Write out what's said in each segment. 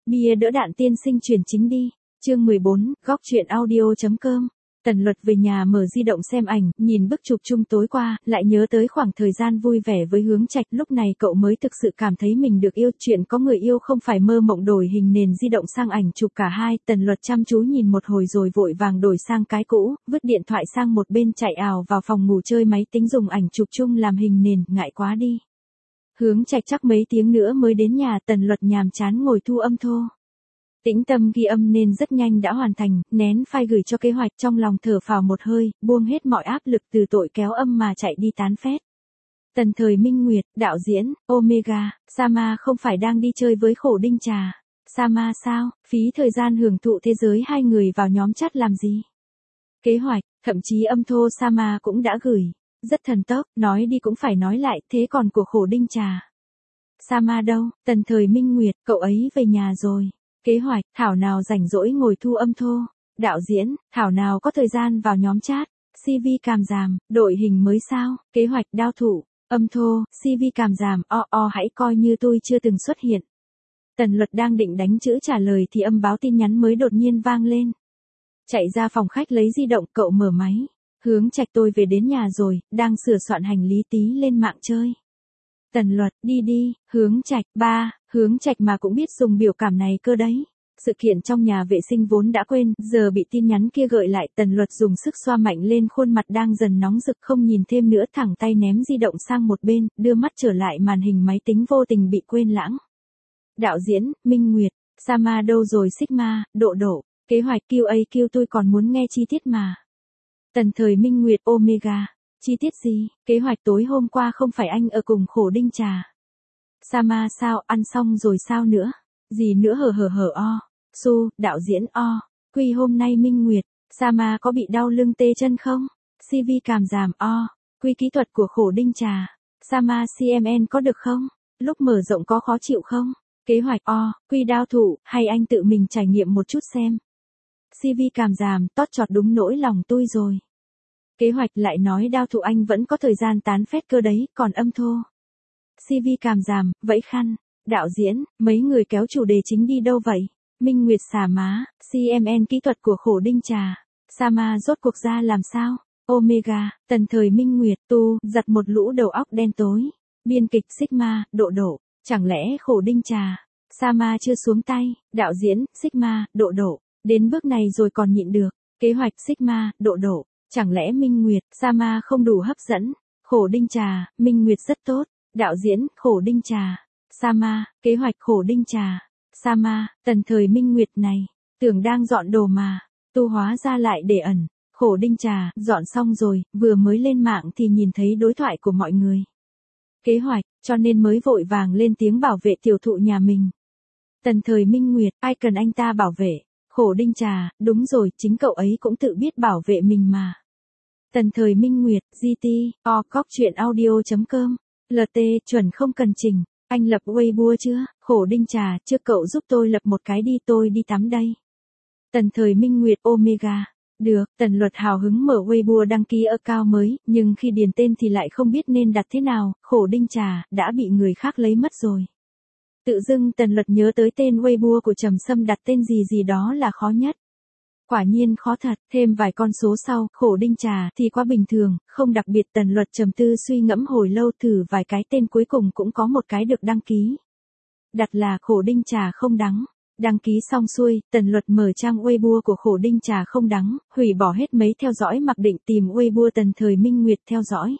Bia đỡ đạn tiên sinh chuyển chính đi. Chương 14, góc truyện audio.com. Tần Luật về nhà mở di động xem ảnh, nhìn bức chụp chung tối qua, lại nhớ tới khoảng thời gian vui vẻ với Hướng Trạch, lúc này cậu mới thực sự cảm thấy mình được yêu, chuyện có người yêu không phải mơ mộng. Đổi hình nền di động sang ảnh chụp cả hai, Tần Luật chăm chú nhìn một hồi rồi vội vàng đổi sang cái cũ, vứt điện thoại sang một bên chạy ào vào phòng ngủ chơi máy tính dùng ảnh chụp chung làm hình nền, ngại quá đi. Hướng Trạch chắc mấy tiếng nữa mới đến nhà, Tần Luật nhàm chán ngồi thu âm thô. Tĩnh tâm ghi âm nên rất nhanh đã hoàn thành, nén file gửi cho kế hoạch, trong lòng thở phào một hơi, buông hết mọi áp lực từ tội kéo âm mà chạy đi tán phét. Tần Thời Minh Nguyệt, đạo diễn, Omega, Sama không phải đang đi chơi với Khổ Đinh Trà. Sama sao, phí thời gian hưởng thụ thế giới hai người vào nhóm chat làm gì? Kế hoạch, thậm chí âm thô Sama cũng đã gửi. Rất thần tốc, nói đi cũng phải nói lại, thế còn của Khổ Đinh Trà. Sama đâu, Tần Thời Minh Nguyệt, cậu ấy về nhà rồi. Kế hoạch, Thảo nào rảnh rỗi ngồi thu âm thô. Đạo diễn, Thảo nào có thời gian vào nhóm chat. CV Càm Giảm, đội hình mới sao. Kế hoạch, Đao Thủ, âm thô, CV Càm Giảm, hãy coi như tôi chưa từng xuất hiện. Tần Luật đang định đánh chữ trả lời thì âm báo tin nhắn mới đột nhiên vang lên. Chạy ra phòng khách lấy di động, cậu mở máy. Hướng Trạch, tôi về đến nhà rồi, đang sửa soạn hành lý tí lên mạng chơi. Tần Luật, đi đi. Hướng Trạch, ba, Hướng Trạch mà cũng biết dùng biểu cảm này cơ đấy. Sự kiện trong nhà vệ sinh vốn đã quên, giờ bị tin nhắn kia gợi lại, Tần Luật dùng sức xoa mạnh lên khuôn mặt đang dần nóng rực, không nhìn thêm nữa, thẳng tay ném di động sang một bên, đưa mắt trở lại màn hình máy tính, vô tình bị quên lãng. Đạo diễn, Minh Nguyệt, Sama đâu rồi? Sigma, Độ, kế hoạch QAQ, tôi còn muốn nghe chi tiết mà. Tần Thời Minh Nguyệt, Omega, chi tiết gì? Kế hoạch, tối hôm qua không phải anh ở cùng Khổ Đinh Trà. Sama sao, ăn xong rồi sao nữa? Gì nữa? Su, đạo diễn Quy, hôm nay Minh Nguyệt, Sama có bị đau lưng tê chân không? CV Càm Giảm Quy, kỹ thuật của Khổ Đinh Trà. Sama, CMN có được không? Lúc mở rộng có khó chịu không? Kế hoạch Quy, Đao Thủ, hay anh tự mình trải nghiệm một chút xem. CV Càm Giảm, tót chọt đúng nỗi lòng tôi rồi. Kế hoạch, lại nói Đao Thủ anh vẫn có thời gian tán phét cơ đấy, còn âm thô. CV Càm Giảm, vẫy khăn. Đạo diễn, mấy người kéo chủ đề chính đi đâu vậy? Minh Nguyệt xả má, CMN kỹ thuật của Khổ Đinh Trà. Sama rốt cuộc ra làm sao? Omega, Tần Thời Minh Nguyệt, giặt một lũ đầu óc đen tối. Biên kịch Sigma, Độ, chẳng lẽ Khổ Đinh Trà? Sama chưa xuống tay. Đạo diễn, Sigma, Độ, đến bước này rồi còn nhịn được. Kế hoạch, Sigma, Độ, chẳng lẽ Minh Nguyệt, Sama không đủ hấp dẫn? Khổ Đinh Trà, Minh Nguyệt rất tốt. Đạo diễn, Khổ Đinh Trà. Sama, kế hoạch, Khổ Đinh Trà. Sama, Tần Thời Minh Nguyệt này, tưởng đang dọn đồ mà, hóa ra lại để ẩn. Khổ Đinh Trà, dọn xong rồi, vừa mới lên mạng thì nhìn thấy đối thoại của mọi người. Kế hoạch, cho nên mới vội vàng lên tiếng bảo vệ tiểu thụ nhà mình. Tần Thời Minh Nguyệt, ai cần anh ta bảo vệ? Khổ Đinh Trà, đúng rồi, chính cậu ấy cũng tự biết bảo vệ mình mà. Tần Thời Minh Nguyệt, GT, góc truyện audio.com. LT, chuẩn không cần chỉnh. Anh lập Weibo chưa? Khổ Đinh Trà, chưa, cậu giúp tôi lập một cái đi, tôi đi tắm đây. Tần Thời Minh Nguyệt, Omega. Được, Tần Luật hào hứng mở Weibo đăng ký account mới, nhưng khi điền tên thì lại không biết nên đặt thế nào. Khổ Đinh Trà, đã bị người khác lấy mất rồi. Tự dưng Tần Luật nhớ tới tên Weibo của Trầm Sâm, đặt tên gì đó là khó nhất. Quả nhiên khó thật, thêm vài con số sau, Khổ Đinh Trà thì quá bình thường, không đặc biệt. Tần Luật trầm tư suy ngẫm hồi lâu, thử vài cái tên, cuối cùng cũng có một cái được đăng ký. Đặt là Khổ Đinh Trà không đắng. Đăng ký xong xuôi, Tần Luật mở trang Weibo của Khổ Đinh Trà không đắng, hủy bỏ hết mấy theo dõi, mặc định tìm Weibo Tần Thời Minh Nguyệt theo dõi.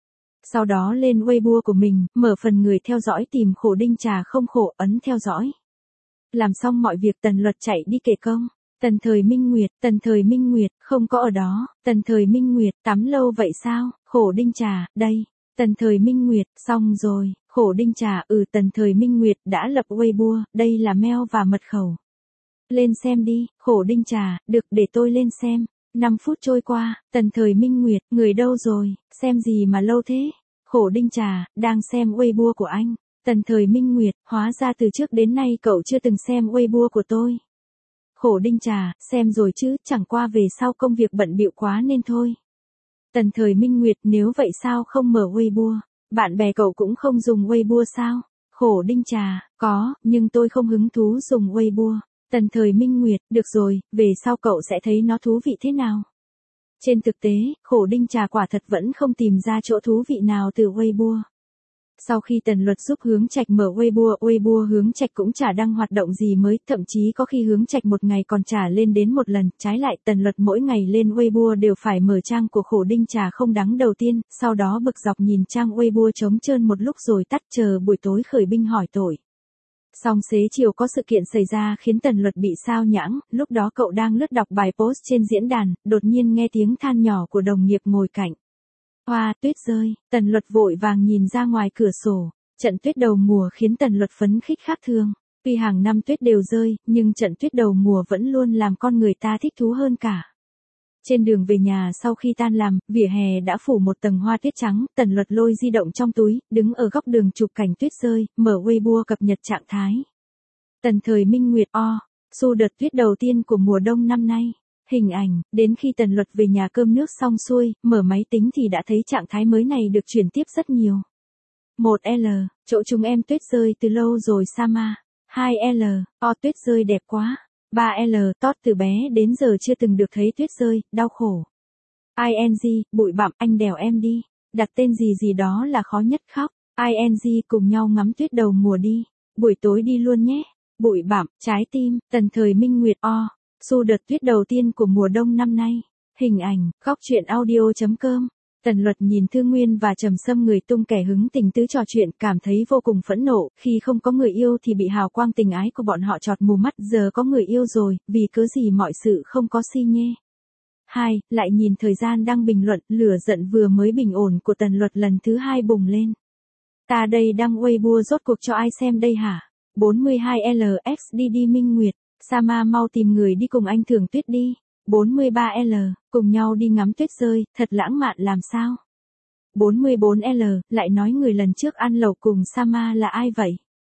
Sau đó lên Weibo của mình, mở phần người theo dõi, tìm Khổ Đinh Trà không khổ, ấn theo dõi. Làm xong mọi việc, Tần Luật chạy đi kể công. Tần Thời Minh Nguyệt, không có ở đó. Tần Thời Minh Nguyệt, tắm lâu vậy sao? Khổ Đinh Trà, đây. Tần Thời Minh Nguyệt, xong rồi. Khổ Đinh Trà, Tần Thời Minh Nguyệt đã lập Weibo, đây là mail và mật khẩu. Lên xem đi. Khổ Đinh Trà, được, để tôi lên xem. 5 phút trôi qua, Tần Thời Minh Nguyệt, người đâu rồi? Xem gì mà lâu thế? Khổ Đinh Trà, đang xem Weibo của anh. Tần Thời Minh Nguyệt, hóa ra từ trước đến nay cậu chưa từng xem Weibo của tôi. Khổ Đinh Trà, xem rồi chứ, chẳng qua về sau công việc bận bịu quá nên thôi. Tần Thời Minh Nguyệt, nếu vậy sao không mở Weibo? Bạn bè cậu cũng không dùng Weibo sao? Khổ đinh trà, có, nhưng tôi không hứng thú dùng Weibo. Tần Thời Minh Nguyệt, được rồi, về sau cậu sẽ thấy nó thú vị thế nào. Trên thực tế, khổ đinh trà quả thật vẫn không tìm ra chỗ thú vị nào từ Weibo. Sau khi Tần Luật giúp Hướng Trạch mở Weibo Hướng Trạch cũng chả đăng hoạt động gì mới, thậm chí có khi Hướng Trạch một ngày còn trả lên đến một lần, trái lại Tần Luật mỗi ngày lên Weibo đều phải mở trang của khổ đinh trà không đắng đầu tiên, sau đó bực dọc nhìn trang Weibo trống trơn một lúc rồi tắt chờ buổi tối khởi binh hỏi tội. Xong xế chiều có sự kiện xảy ra khiến Tần Luật bị sao nhãng, lúc đó cậu đang lướt đọc bài post trên diễn đàn, đột nhiên nghe tiếng than nhỏ của đồng nghiệp ngồi cạnh. Hoa, tuyết rơi, Tần Luật vội vàng nhìn ra ngoài cửa sổ, trận tuyết đầu mùa khiến Tần Luật phấn khích khác thường. Tuy hàng năm tuyết đều rơi, nhưng trận tuyết đầu mùa vẫn luôn làm con người ta thích thú hơn cả. Trên đường về nhà sau khi tan làm, vỉa hè đã phủ một tầng hoa tuyết trắng, Tần Luật lôi di động trong túi, đứng ở góc đường chụp cảnh tuyết rơi, mở Weibo cập nhật trạng thái. Tần Thời Minh Nguyệt su đợt tuyết đầu tiên của mùa đông năm nay. Hình ảnh, đến khi Tần Luật về nhà cơm nước xong xuôi, mở máy tính thì đã thấy trạng thái mới này được chuyển tiếp rất nhiều. 1L, chỗ chúng em tuyết rơi từ lâu rồi Sama. 2L, tuyết rơi đẹp quá. 3L, Tot từ bé đến giờ chưa từng được thấy tuyết rơi, đau khổ. ING, bụi bặm, anh đèo em đi. Đặt tên gì gì đó là khó nhất khóc. ING, cùng nhau ngắm tuyết đầu mùa đi. Buổi tối đi luôn nhé. Bụi bặm, trái tim, Tần Thời Minh Nguyệt su đợt tuyết đầu tiên của mùa đông năm nay. Hình ảnh, góc truyện audio.com. Tần Luật nhìn Thư Nguyên và Trầm Sâm người tung kẻ hứng tình tứ trò chuyện, cảm thấy vô cùng phẫn nộ, khi không có người yêu thì bị hào quang tình ái của bọn họ chọt mù mắt, giờ có người yêu rồi, vì cớ gì mọi sự không có si nhê. 2. Lại nhìn thời gian đăng bình luận, lửa giận vừa mới bình ổn của Tần Luật lần thứ 2 bùng lên. Ta đây đăng Weibo rốt cuộc cho ai xem đây hả? 42LXDD Minh Nguyệt, Sama mau tìm người đi cùng anh thưởng tuyết đi. 43L, cùng nhau đi ngắm tuyết rơi, thật lãng mạn làm sao? 44L, lại nói người lần trước ăn lẩu cùng Sama là ai vậy?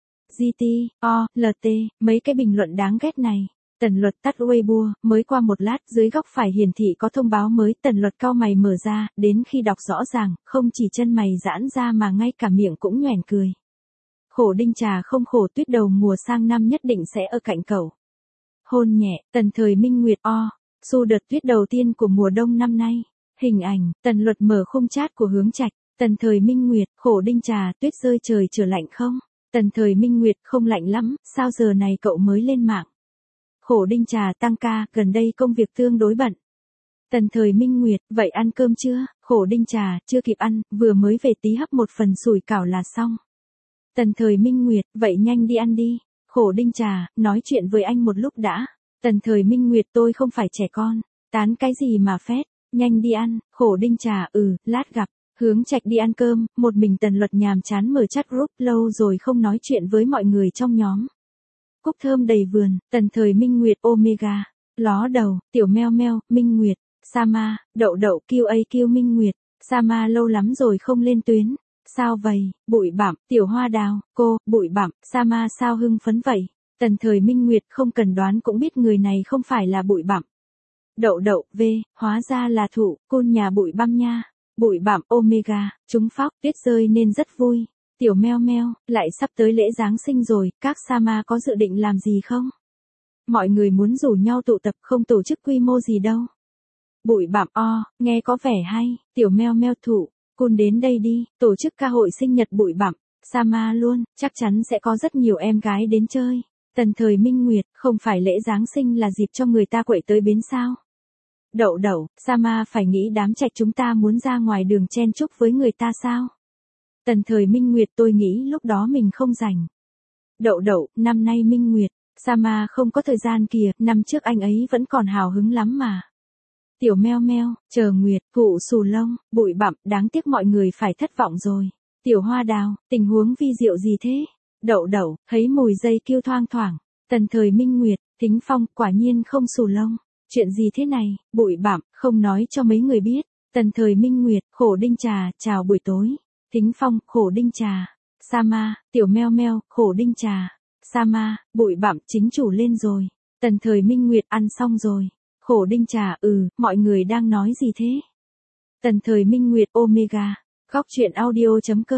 GT, LT, mấy cái bình luận đáng ghét này. Tần Luật tắt Weibo, mới qua một lát dưới góc phải hiển thị có thông báo mới, Tần Luật cau mày mở ra, đến khi đọc rõ ràng, không chỉ chân mày giãn ra mà ngay cả miệng cũng nhoẻn cười. Khổ đinh trà không khổ tuyết đầu mùa sang năm nhất định sẽ ở cạnh cậu. Hôn nhẹ, Tần Thời Minh Nguyệt su đợt tuyết đầu tiên của mùa đông năm nay. Hình ảnh, Tần Luật mở khung chat của Hướng Trạch. Tần Thời Minh Nguyệt, khổ đinh trà, tuyết rơi trời trở lạnh không? Tần Thời Minh Nguyệt, không lạnh lắm, sao giờ này cậu mới lên mạng? Khổ đinh trà tăng ca, gần đây công việc tương đối bận. Tần Thời Minh Nguyệt, vậy ăn cơm chưa? Khổ đinh trà, chưa kịp ăn, vừa mới về tí hấp một phần sủi cảo là xong. Tần Thời Minh Nguyệt, vậy nhanh đi ăn đi. Khổ đinh trà, nói chuyện với anh một lúc đã. Tần Thời Minh Nguyệt, tôi không phải trẻ con. Tán cái gì mà phét, nhanh đi ăn. Khổ đinh trà, lát gặp. Hướng Trạch đi ăn cơm, một mình Tần Luật nhàm chán mở chat group, lâu rồi không nói chuyện với mọi người trong nhóm. Cúc thơm đầy vườn, Tần Thời Minh Nguyệt Omega. Ló đầu, tiểu meo meo, Minh Nguyệt. Sama, đậu đậu QAQ Minh Nguyệt. Sama lâu lắm rồi không lên tuyến. Sao vậy? Bụi bặm, tiểu hoa đào, cô, bụi bặm, Sama sao hưng phấn vậy? Tần Thời Minh Nguyệt không cần đoán cũng biết người này không phải là bụi bặm. Đậu đậu, hóa ra là Thụ, côn nhà bụi băm nha. Bụi bặm, Omega, chúng phóc, tuyết rơi nên rất vui. Tiểu meo meo, lại sắp tới lễ Giáng sinh rồi, các Sama có dự định làm gì không? Mọi người muốn rủ nhau tụ tập không tổ chức quy mô gì đâu. Bụi bặm, nghe có vẻ hay, tiểu meo meo Thụ. Cun đến đây đi, tổ chức ca hội sinh nhật bụi bặm, Sama luôn, chắc chắn sẽ có rất nhiều em gái đến chơi. Tần Thời Minh Nguyệt, không phải lễ Giáng sinh là dịp cho người ta quậy tới bến sao? Đậu đậu, Sama phải nghĩ đám Trạch chúng ta muốn ra ngoài đường chen chúc với người ta sao? Tần Thời Minh Nguyệt, tôi nghĩ lúc đó mình không rảnh. Đậu đậu, năm nay Minh Nguyệt, Sama không có thời gian kìa, năm trước anh ấy vẫn còn hào hứng lắm mà. Tiểu meo meo, chờ Nguyệt, Thụ xù lông, bụi bặm, đáng tiếc mọi người phải thất vọng rồi. Tiểu hoa đào, tình huống vi diệu gì thế? Đậu đậu, thấy mùi dây kêu thoang thoảng. Tần Thời Minh Nguyệt, Thính Phong, quả nhiên không xù lông. Chuyện gì thế này? Bụi bặm, không nói cho mấy người biết. Tần Thời Minh Nguyệt, khổ đinh trà, chào buổi tối. Thính Phong, khổ đinh trà. Sama, tiểu meo meo, khổ đinh trà. Sama, bụi bặm, chính chủ lên rồi. Tần Thời Minh Nguyệt, ăn xong rồi. Khổ đinh trà, mọi người đang nói gì thế? Tần Thời Minh Nguyệt Omega, góc truyện audio.com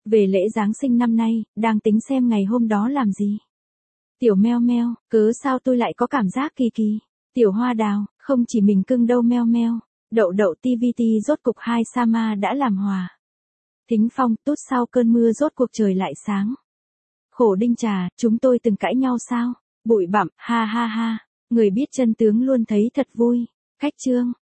Về lễ Giáng sinh năm nay, đang tính xem ngày hôm đó làm gì. Tiểu meo meo, cớ sao tôi lại có cảm giác kỳ kỳ. Tiểu hoa đào, không chỉ mình cưng đâu meo meo. Đậu đậu TVT rốt cục hai Sama đã làm hòa. Thính Phong, tút sau cơn mưa rốt cuộc trời lại sáng. Khổ Đinh Trà, chúng tôi từng cãi nhau sao? Bụi bặm, ha ha ha. Người biết chân tướng luôn thấy thật vui. Khách Trương.